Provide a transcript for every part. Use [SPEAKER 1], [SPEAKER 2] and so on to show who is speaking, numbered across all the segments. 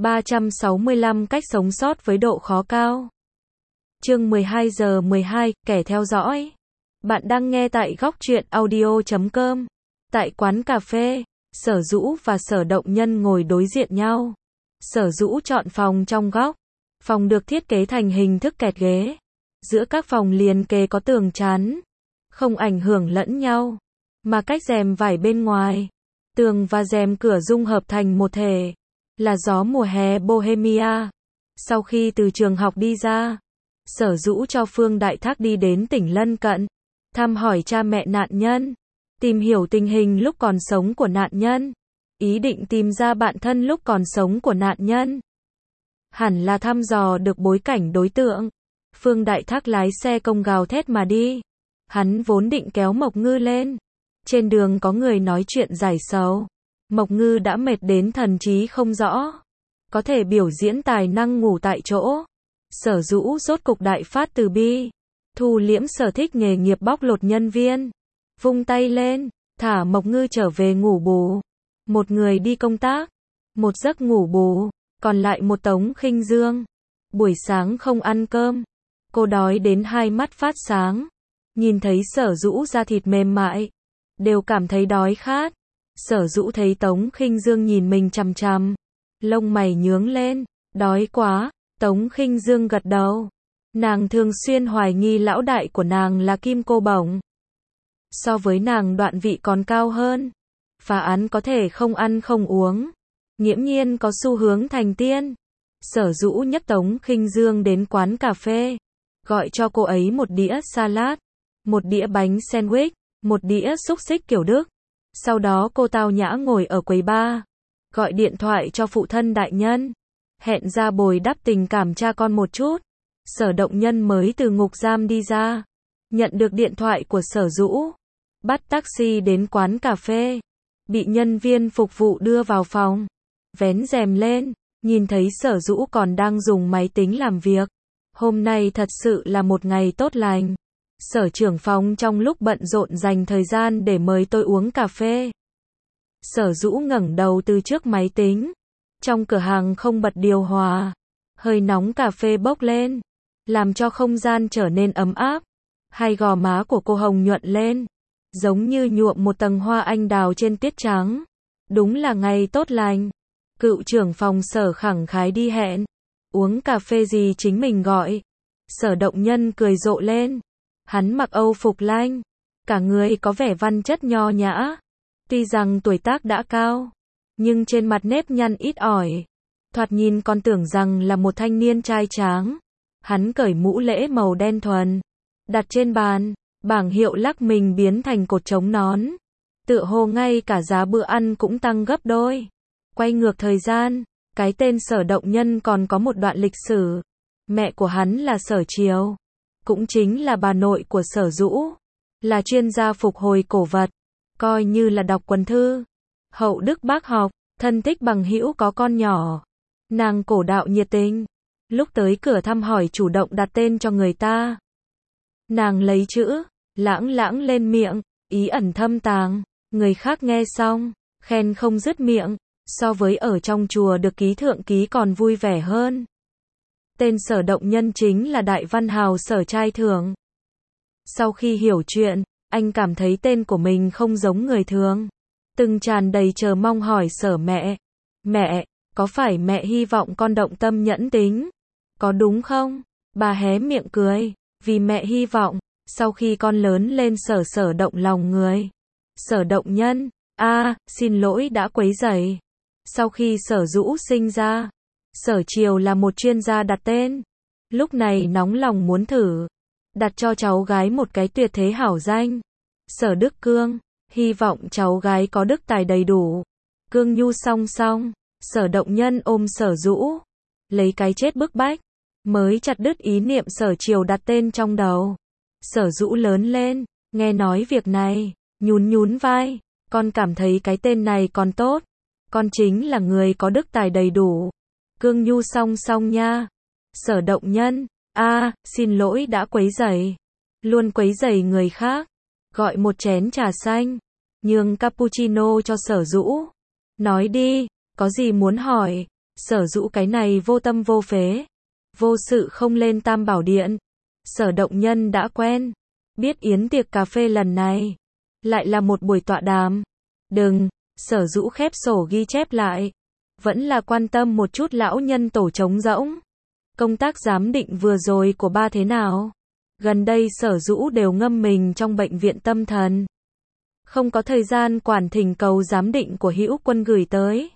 [SPEAKER 1] 365 cách sống sót với độ khó cao. Chương 12 giờ 12, kẻ theo dõi. Bạn đang nghe tại góc truyện audio.com. Tại quán cà phê, Sở Dũ và Sở Động Nhân ngồi đối diện nhau. Sở Dũ chọn phòng trong góc. Phòng được thiết kế thành hình thức kẹt ghế. Giữa các phòng liền kề có tường chắn, không ảnh hưởng lẫn nhau, mà cách rèm vải bên ngoài. Tường và rèm cửa dung hợp thành một thể, là gió mùa hè Bohemia. Sau khi từ trường học đi ra, Sở Dũ cho Phương Đại Thác đi đến tỉnh lân cận, thăm hỏi cha mẹ nạn nhân, tìm hiểu tình hình lúc còn sống của nạn nhân, ý định tìm ra bạn thân lúc còn sống của nạn nhân. Hẳn là thăm dò được bối cảnh đối tượng. Phương Đại Thác lái xe công gào thét mà đi. Hắn vốn định kéo Mộc Ngư lên. Trên đường có người nói chuyện giải sầu. Mộc Ngư đã mệt đến thần trí không rõ, có thể biểu diễn tài năng ngủ tại chỗ. Sở Dũ rốt cục đại phát từ bi, thu liễm sở thích nghề nghiệp bóc lột nhân viên, vung tay lên, thả Mộc Ngư trở về ngủ bù. Một người đi công tác, một giấc ngủ bù, còn lại một Tống Khinh Dương. Buổi sáng không ăn cơm, cô đói đến hai mắt phát sáng. Nhìn thấy Sở Dũ da thịt mềm mại, đều cảm thấy đói khát. Sở Dũ thấy Tống Khinh Dương nhìn mình chằm chằm, lông mày nhướng lên. Đói quá. Tống Khinh Dương gật đầu. Nàng thường xuyên hoài nghi lão đại của nàng là Kim Cô Bổng. So với nàng đoạn vị còn cao hơn. Phá án có thể không ăn không uống, nghiễm nhiên có xu hướng thành tiên. Sở Dũ nhấc Tống Khinh Dương đến quán cà phê, gọi cho cô ấy một đĩa salad, một đĩa bánh sandwich, một đĩa xúc xích kiểu Đức. Sau đó cô tao nhã ngồi ở quầy bar, gọi điện thoại cho phụ thân đại nhân, hẹn ra bồi đắp tình cảm cha con một chút. Sở Động Nhân mới từ ngục giam đi ra, nhận được điện thoại của Sở Dũ, bắt taxi đến quán cà phê, bị nhân viên phục vụ đưa vào phòng, vén rèm lên, nhìn thấy Sở Dũ còn đang dùng máy tính làm việc. Hôm nay thật sự là một ngày tốt lành. Sở trưởng phòng trong lúc bận rộn dành thời gian để mời tôi uống cà phê. Sở Dũ ngẩng đầu từ trước máy tính. Trong cửa hàng không bật điều hòa, hơi nóng cà phê bốc lên, làm cho không gian trở nên ấm áp. Hai gò má của cô hồng nhuận lên, giống như nhuộm một tầng hoa anh đào trên tuyết trắng. Đúng là ngày tốt lành. Cựu trưởng phòng Sở khẳng khái đi hẹn. Uống cà phê gì chính mình gọi. Sở Động Nhân cười rộ lên. Hắn mặc Âu phục lanh, cả người có vẻ văn chất nho nhã. Tuy rằng tuổi tác đã cao, nhưng trên mặt nếp nhăn ít ỏi, thoạt nhìn còn tưởng rằng là một thanh niên trai tráng. Hắn cởi mũ lễ màu đen thuần, đặt trên bàn, bảng hiệu lắc mình biến thành cột chống nón. Tựa hồ ngay cả giá bữa ăn cũng tăng gấp đôi. Quay ngược thời gian, cái tên Sở Động Nhân còn có một đoạn lịch sử. Mẹ của hắn là Sở Triều, cũng chính là bà nội của Sở Dũ, là chuyên gia phục hồi cổ vật, coi như là đọc quần thư. Hậu đức bác học, thân thích bằng hữu có con nhỏ. Nàng cổ đạo nhiệt tình, lúc tới cửa thăm hỏi chủ động đặt tên cho người ta. Nàng lấy chữ lãng lãng lên miệng, ý ẩn thâm tàng, người khác nghe xong, khen không dứt miệng, so với ở trong chùa được ký thượng ký còn vui vẻ hơn. Tên Sở Động Nhân chính là đại văn hào Sở Trai Thưởng. Sau khi hiểu chuyện, anh cảm thấy tên của mình không giống người thường. Từng tràn đầy chờ mong hỏi Sở mẹ. Mẹ, có phải mẹ hy vọng con động tâm nhẫn tính? Có đúng không? Bà hé miệng cười, vì mẹ hy vọng, sau khi con lớn lên Sở động lòng người. Sở Động Nhân, xin lỗi đã quấy rầy. Sau khi Sở Dũ sinh ra, Sở Triều là một chuyên gia đặt tên. Lúc này nóng lòng muốn thử, đặt cho cháu gái một cái tuyệt thế hảo danh. Sở Đức Cương, hy vọng cháu gái có đức tài đầy đủ. Cương nhu song song, Sở Động Nhân ôm Sở Dũ, lấy cái chết bức bách, mới chặt đứt ý niệm Sở Triều đặt tên trong đầu. Sở Dũ lớn lên, nghe nói việc này, nhún vai, con cảm thấy cái tên này còn tốt. Con chính là người có đức tài đầy đủ. Cương nhu song song nha. Sở Động Nhân, xin lỗi đã quấy rầy. Luôn quấy rầy người khác. Gọi một chén trà xanh, nhường cappuccino cho Sở Dũ. Nói đi, có gì muốn hỏi? Sở Dũ cái này vô tâm vô phế, vô sự không lên Tam Bảo Điện. Sở Động Nhân đã quen, biết yến tiệc cà phê lần này lại là một buổi tọa đàm. Đừng, Sở Dũ khép sổ ghi chép lại, vẫn là quan tâm một chút lão nhân tổ trống rỗng. Công tác giám định vừa rồi của ba thế nào? Gần đây Sở Dũ đều ngâm mình trong bệnh viện tâm thần, không có thời gian quản thỉnh cầu giám định của Hữu Quân gửi tới.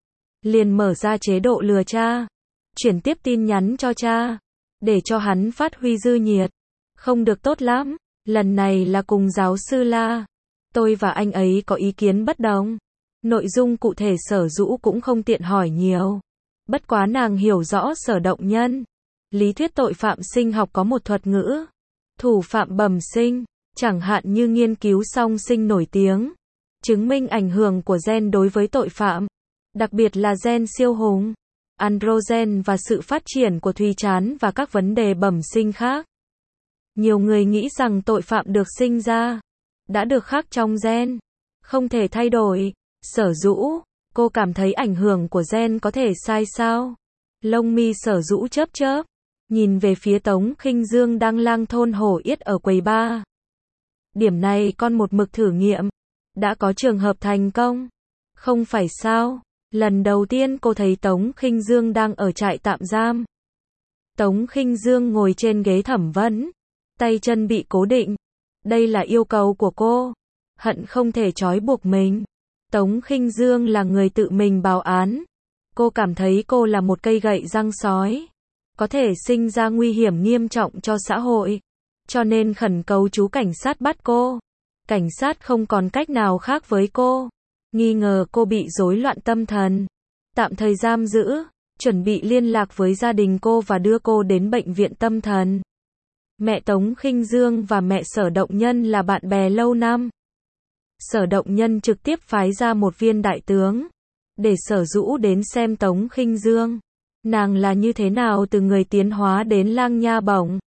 [SPEAKER 1] Liền mở ra chế độ lừa cha, chuyển tiếp tin nhắn cho cha, để cho hắn phát huy dư nhiệt. Không được tốt lắm, lần này là cùng giáo sư La. Tôi và anh ấy có ý kiến bất đồng. Nội dung cụ thể Sở Dũ cũng không tiện hỏi nhiều. Bất quá nàng hiểu rõ Sở Động Nhân. Lý thuyết tội phạm sinh học có một thuật ngữ, thủ phạm bẩm sinh, chẳng hạn như nghiên cứu song sinh nổi tiếng, chứng minh ảnh hưởng của gen đối với tội phạm, đặc biệt là gen siêu hùng, androgen và sự phát triển của thùy trán và các vấn đề bẩm sinh khác. Nhiều người nghĩ rằng tội phạm được sinh ra, đã được khắc trong gen, không thể thay đổi. Sở Dũ, cô cảm thấy ảnh hưởng của gen có thể sai sao? Lông mi Sở Dũ chớp chớp, nhìn về phía Tống Khinh Dương đang lang thôn hổ yết ở quầy bar. Điểm này con một mực thử nghiệm, đã có trường hợp thành công. Không phải sao? Lần đầu tiên cô thấy Tống Khinh Dương đang ở trại tạm giam. Tống Khinh Dương ngồi trên ghế thẩm vấn, tay chân bị cố định. Đây là yêu cầu của cô, hận không thể trói buộc mình. Tống Khinh Dương là người tự mình báo án. Cô cảm thấy cô là một cây gậy răng sói, có thể sinh ra nguy hiểm nghiêm trọng cho xã hội. Cho nên khẩn cầu chú cảnh sát bắt cô. Cảnh sát không còn cách nào khác với cô. Nghi ngờ cô bị rối loạn tâm thần, tạm thời giam giữ, chuẩn bị liên lạc với gia đình cô và đưa cô đến bệnh viện tâm thần. Mẹ Tống Khinh Dương và mẹ Sở Động Nhân là bạn bè lâu năm. Sở Động Nhân trực tiếp phái ra một viên đại tướng, để Sở Dũ đến xem Tống Khinh Dương. Nàng là như thế nào từ người tiến hóa đến lang nha bổng.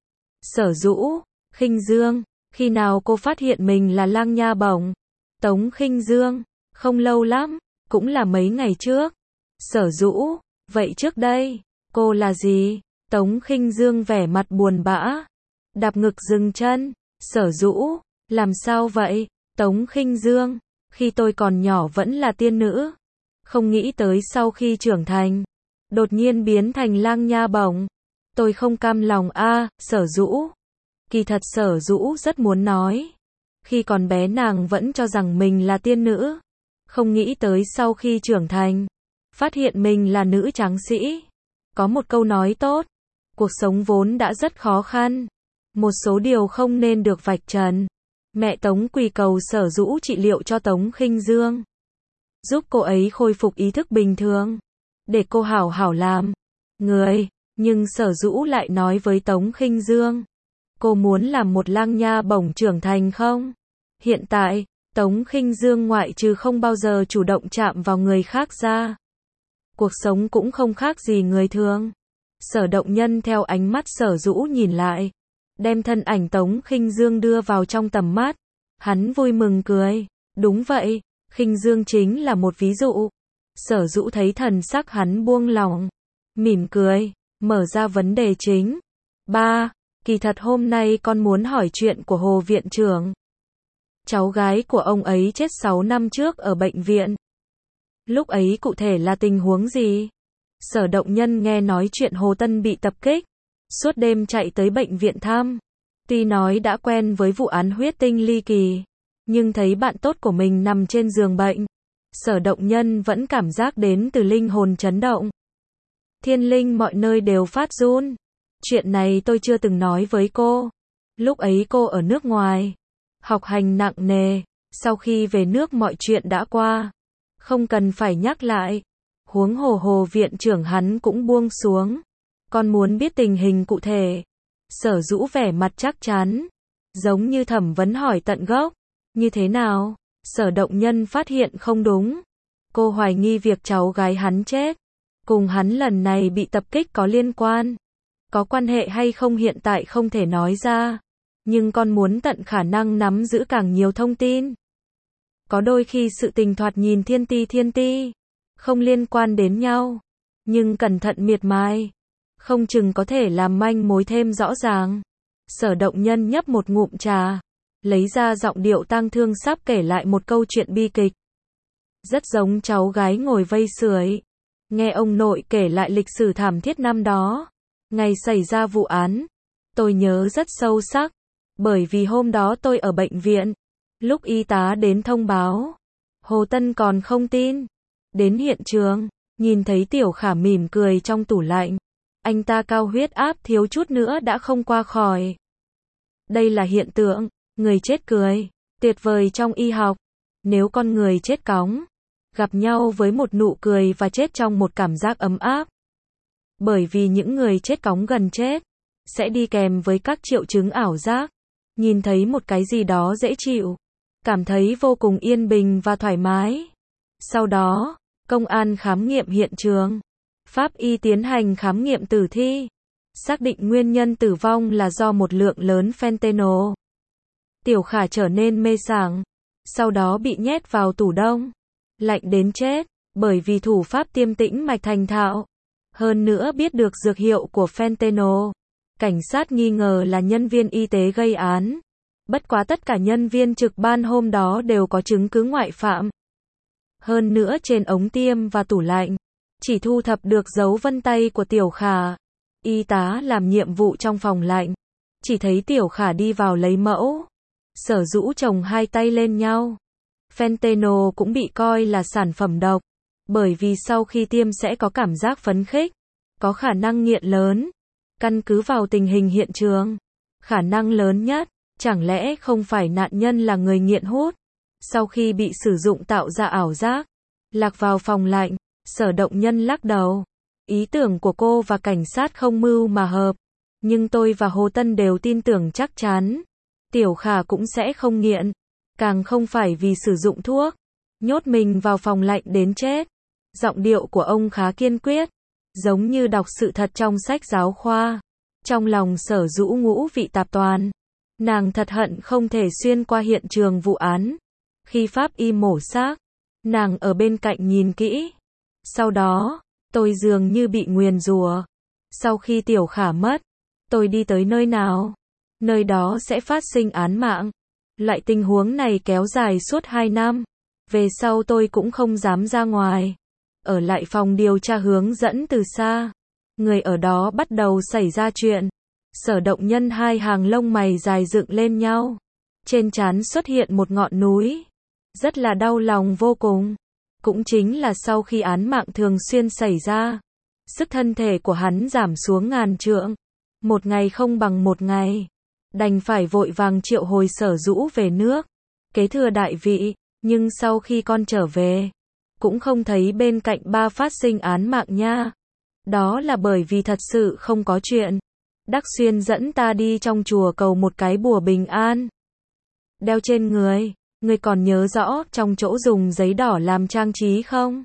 [SPEAKER 1] Sở Dũ, Khinh Dương, khi nào cô phát hiện mình là lang nha bổng? Tống Khinh Dương, không lâu lắm, cũng là mấy ngày trước. Sở Dũ, vậy trước đây, cô là gì? Tống Khinh Dương vẻ mặt buồn bã, đạp ngực dừng chân. Sở Dũ, làm sao vậy? Tống Khinh Dương, khi tôi còn nhỏ vẫn là tiên nữ, không nghĩ tới sau khi trưởng thành, đột nhiên biến thành lang nha bổng. Tôi không cam lòng a. Sở Dũ. Kỳ thật Sở Dũ rất muốn nói, khi còn bé nàng vẫn cho rằng mình là tiên nữ, không nghĩ tới sau khi trưởng thành, phát hiện mình là nữ tráng sĩ. Có một câu nói tốt, cuộc sống vốn đã rất khó khăn, một số điều không nên được vạch trần. Mẹ Tống quỳ cầu Sở Dũ trị liệu cho Tống Khinh Dương, giúp cô ấy khôi phục ý thức bình thường, để cô hảo hảo làm người. Nhưng Sở Dũ lại nói với Tống Khinh Dương, cô muốn làm một lang nha bổng trưởng thành không? Hiện tại, Tống Khinh Dương ngoại trừ không bao giờ chủ động chạm vào người khác ra, cuộc sống cũng không khác gì người thường. Sở Động Nhân theo ánh mắt Sở Dũ nhìn lại, đem thân ảnh Tống Khinh Dương đưa vào trong tầm mắt. Hắn vui mừng cười, đúng vậy, Khinh Dương chính là một ví dụ. Sở Dũ thấy thần sắc hắn buông lỏng, mỉm cười, mở ra vấn đề chính. Ba, kỳ thật hôm nay con muốn hỏi chuyện của Hồ viện trưởng. Cháu gái của ông ấy chết 6 năm trước ở bệnh viện. Lúc ấy cụ thể là tình huống gì? Sở Động Nhân nghe nói chuyện Hồ Tân bị tập kích, suốt đêm chạy tới bệnh viện thăm. Tuy nói đã quen với vụ án huyết tinh ly kỳ, nhưng thấy bạn tốt của mình nằm trên giường bệnh, Sở Động Nhân vẫn cảm giác đến từ linh hồn chấn động. Thiên linh mọi nơi đều phát run. Chuyện này tôi chưa từng nói với cô. Lúc ấy cô ở nước ngoài, học hành nặng nề, sau khi về nước mọi chuyện đã qua, không cần phải nhắc lại. Huống hồ Hồ viện trưởng hắn cũng buông xuống. Con muốn biết tình hình cụ thể. Sở Dũ vẻ mặt chắc chắn, giống như thẩm vấn hỏi tận gốc. Như thế nào? Sở Động Nhân phát hiện không đúng. Cô hoài nghi việc cháu gái hắn chết cùng hắn lần này bị tập kích có liên quan. Có quan hệ hay không hiện tại không thể nói ra, nhưng con muốn tận khả năng nắm giữ càng nhiều thông tin. Có đôi khi sự tình thoạt nhìn thiên ti, không liên quan đến nhau, nhưng cẩn thận miệt mài, không chừng có thể làm manh mối thêm rõ ràng. Sở Động Nhân nhấp một ngụm trà, lấy ra giọng điệu tang thương sắp kể lại một câu chuyện bi kịch. Rất giống cháu gái ngồi vây sưởi, nghe ông nội kể lại lịch sử thảm thiết năm đó, ngày xảy ra vụ án. Tôi nhớ rất sâu sắc, bởi vì hôm đó tôi ở bệnh viện, lúc y tá đến thông báo, Hồ Tân còn không tin. Đến hiện trường, nhìn thấy Tiểu Khả mỉm cười trong tủ lạnh. Anh ta cao huyết áp thiếu chút nữa đã không qua khỏi. Đây là hiện tượng, người chết cười, tuyệt vời trong y học. Nếu con người chết cóng, gặp nhau với một nụ cười và chết trong một cảm giác ấm áp. Bởi vì những người chết cóng gần chết, sẽ đi kèm với các triệu chứng ảo giác. Nhìn thấy một cái gì đó dễ chịu, cảm thấy vô cùng yên bình và thoải mái. Sau đó, công an khám nghiệm hiện trường. Pháp y tiến hành khám nghiệm tử thi, xác định nguyên nhân tử vong là do một lượng lớn fentanyl. Tiểu Khả trở nên mê sảng, sau đó bị nhét vào tủ đông, lạnh đến chết, bởi vì thủ pháp tiêm tĩnh mạch thành thạo. Hơn nữa biết được dược hiệu của fentanyl. Cảnh sát nghi ngờ là nhân viên y tế gây án. Bất quá tất cả nhân viên trực ban hôm đó đều có chứng cứ ngoại phạm. Hơn nữa trên ống tiêm và tủ lạnh, chỉ thu thập được dấu vân tay của Tiểu Khả. Y tá làm nhiệm vụ trong phòng lạnh, chỉ thấy Tiểu Khả đi vào lấy mẫu. Sở Dũ chồng hai tay lên nhau. Fentanyl cũng bị coi là sản phẩm độc, bởi vì sau khi tiêm sẽ có cảm giác phấn khích, có khả năng nghiện lớn. Căn cứ vào tình hình hiện trường, khả năng lớn nhất, chẳng lẽ không phải nạn nhân là người nghiện hút? Sau khi bị sử dụng tạo ra ảo giác, lạc vào phòng lạnh, Sở Động Nhân lắc đầu. Ý tưởng của cô và cảnh sát không mưu mà hợp, nhưng tôi và Hồ Tân đều tin tưởng chắc chắn. Tiểu Khả cũng sẽ không nghiện, càng không phải vì sử dụng thuốc, nhốt mình vào phòng lạnh đến chết. Giọng điệu của ông khá kiên quyết, giống như đọc sự thật trong sách giáo khoa. Trong lòng Sở Dũ ngũ vị tạp toàn, nàng thật hận không thể xuyên qua hiện trường vụ án. Khi pháp y mổ xác, nàng ở bên cạnh nhìn kỹ. Sau đó, tôi dường như bị nguyền rủa. Sau khi Tiểu Khả mất, tôi đi tới nơi nào, nơi đó sẽ phát sinh án mạng. Loại tình huống này kéo dài suốt 2 năm. Về sau tôi cũng không dám ra ngoài, ở lại phòng điều tra hướng dẫn từ xa. Người ở đó bắt đầu xảy ra chuyện. Sở Động Nhân hai hàng lông mày dài dựng lên nhau. Trên trán xuất hiện một ngọn núi. Rất là đau lòng vô cùng. Cũng chính là sau khi án mạng thường xuyên xảy ra, sức thân thể của hắn giảm xuống ngàn trượng. Một ngày không bằng một ngày. Đành phải vội vàng triệu hồi Sở Dũ về nước, kế thừa đại vị. Nhưng sau khi con trở về, cũng không thấy bên cạnh ba phát sinh án mạng nha. Đó là bởi vì thật sự không có chuyện. Đắc Xuyên dẫn ta đi trong chùa cầu một cái bùa bình an, đeo trên người. Người còn nhớ rõ trong chỗ dùng giấy đỏ làm trang trí không?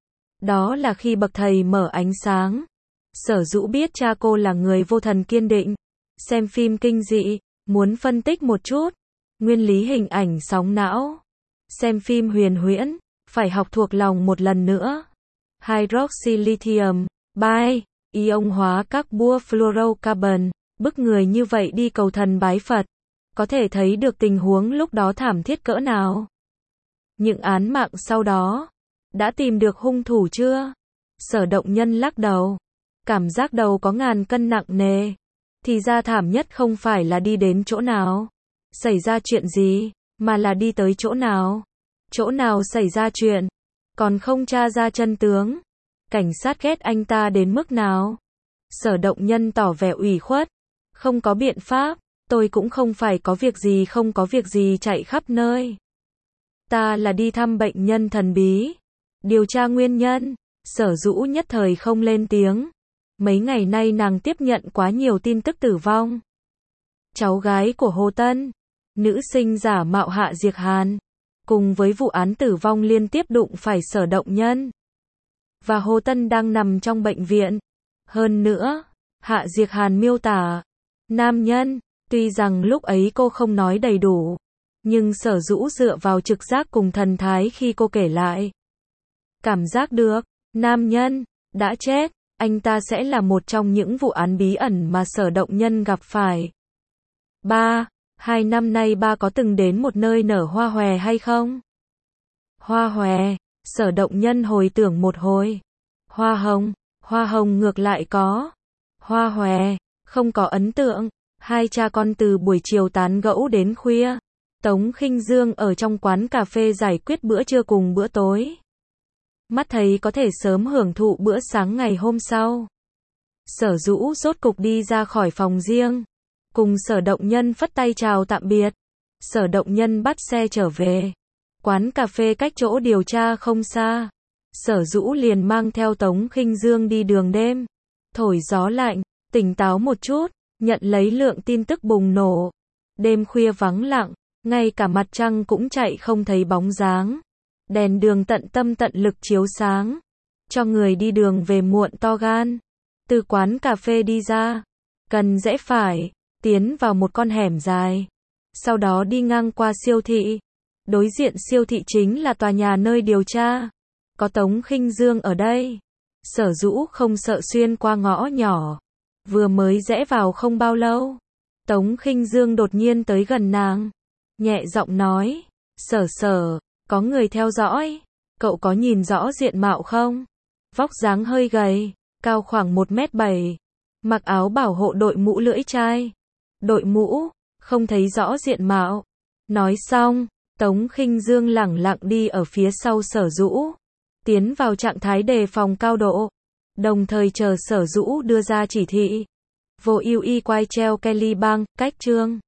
[SPEAKER 1] Đó là khi bậc thầy mở ánh sáng. Sở Dũ biết cha cô là người vô thần kiên định. Xem phim kinh dị, muốn phân tích một chút nguyên lý hình ảnh sóng não. Xem phim huyền huyễn, phải học thuộc lòng một lần nữa. Hydroxylithium, bi, ion hóa các bua fluorocarbon, bức người như vậy đi cầu thần bái Phật. Có thể thấy được tình huống lúc đó thảm thiết cỡ nào. Những án mạng sau đó, đã tìm được hung thủ chưa? Sở Động Nhân lắc đầu. Cảm giác đầu có ngàn cân nặng nề. Thì ra thảm nhất không phải là đi đến chỗ nào, xảy ra chuyện gì, mà là đi tới chỗ nào. Chỗ nào xảy ra chuyện, còn không tra ra chân tướng. Cảnh sát ghét anh ta đến mức nào? Sở Động Nhân tỏ vẻ ủy khuất. Không có biện pháp, tôi cũng không phải có việc gì không có việc gì chạy khắp nơi. Ta là đi thăm bệnh nhân thần bí, điều tra nguyên nhân. Sở Dũ nhất thời không lên tiếng. Mấy ngày nay nàng tiếp nhận quá nhiều tin tức tử vong. Cháu gái của Hồ Tân, nữ sinh giả mạo Hạ Diệc Hàn, cùng với vụ án tử vong liên tiếp đụng phải Sở Động Nhân. Và Hồ Tân đang nằm trong bệnh viện. Hơn nữa, Hạ Diệc Hàn miêu tả nam nhân, tuy rằng lúc ấy cô không nói đầy đủ, nhưng Sở Dũ dựa vào trực giác cùng thần thái khi cô kể lại, cảm giác được nam nhân đã chết, anh ta sẽ là một trong những vụ án bí ẩn mà Sở Động Nhân gặp phải. 3. 2 năm nay ba có từng đến một nơi nở hoa hòe hay không? Hoa hòe, Sở Động Nhân hồi tưởng một hồi. Hoa hồng ngược lại có. Hoa hòe, không có ấn tượng. Hai cha con từ buổi chiều tán gẫu đến khuya. Tống Khinh Dương ở trong quán cà phê giải quyết bữa trưa cùng bữa tối. Mắt thấy có thể sớm hưởng thụ bữa sáng ngày hôm sau. Sở Dũ rốt cục đi ra khỏi phòng riêng. Cùng Sở Động Nhân phất tay chào tạm biệt. Sở Động Nhân bắt xe trở về. Quán cà phê cách chỗ điều tra không xa. Sở Dũ liền mang theo Tống Khinh Dương đi đường đêm. Thổi gió lạnh, tỉnh táo một chút, nhận lấy lượng tin tức bùng nổ. Đêm khuya vắng lặng, ngay cả mặt trăng cũng chạy không thấy bóng dáng. Đèn đường tận tâm tận lực chiếu sáng. Cho người đi đường về muộn to gan. Từ quán cà phê đi ra. Cần rẽ phải, tiến vào một con hẻm dài. Sau đó đi ngang qua siêu thị. Đối diện siêu thị chính là tòa nhà nơi điều tra. Có Tống Khinh Dương ở đây. Sở Dũ không sợ xuyên qua ngõ nhỏ. Vừa mới rẽ vào không bao lâu. Tống Khinh Dương đột nhiên tới gần nàng. Nhẹ giọng nói. Sở, có người theo dõi. Cậu có nhìn rõ diện mạo không? Vóc dáng hơi gầy, cao khoảng 1m7. Mặc áo bảo hộ đội mũ lưỡi chai. Đội mũ, không thấy rõ diện mạo. Nói xong, Tống Khinh Dương lẳng lặng đi ở phía sau Sở Dũ. Tiến vào trạng thái đề phòng cao độ. Đồng thời chờ Sở Dũ đưa ra chỉ thị. Vô ưu y quay treo Kelly Bang, cách chương.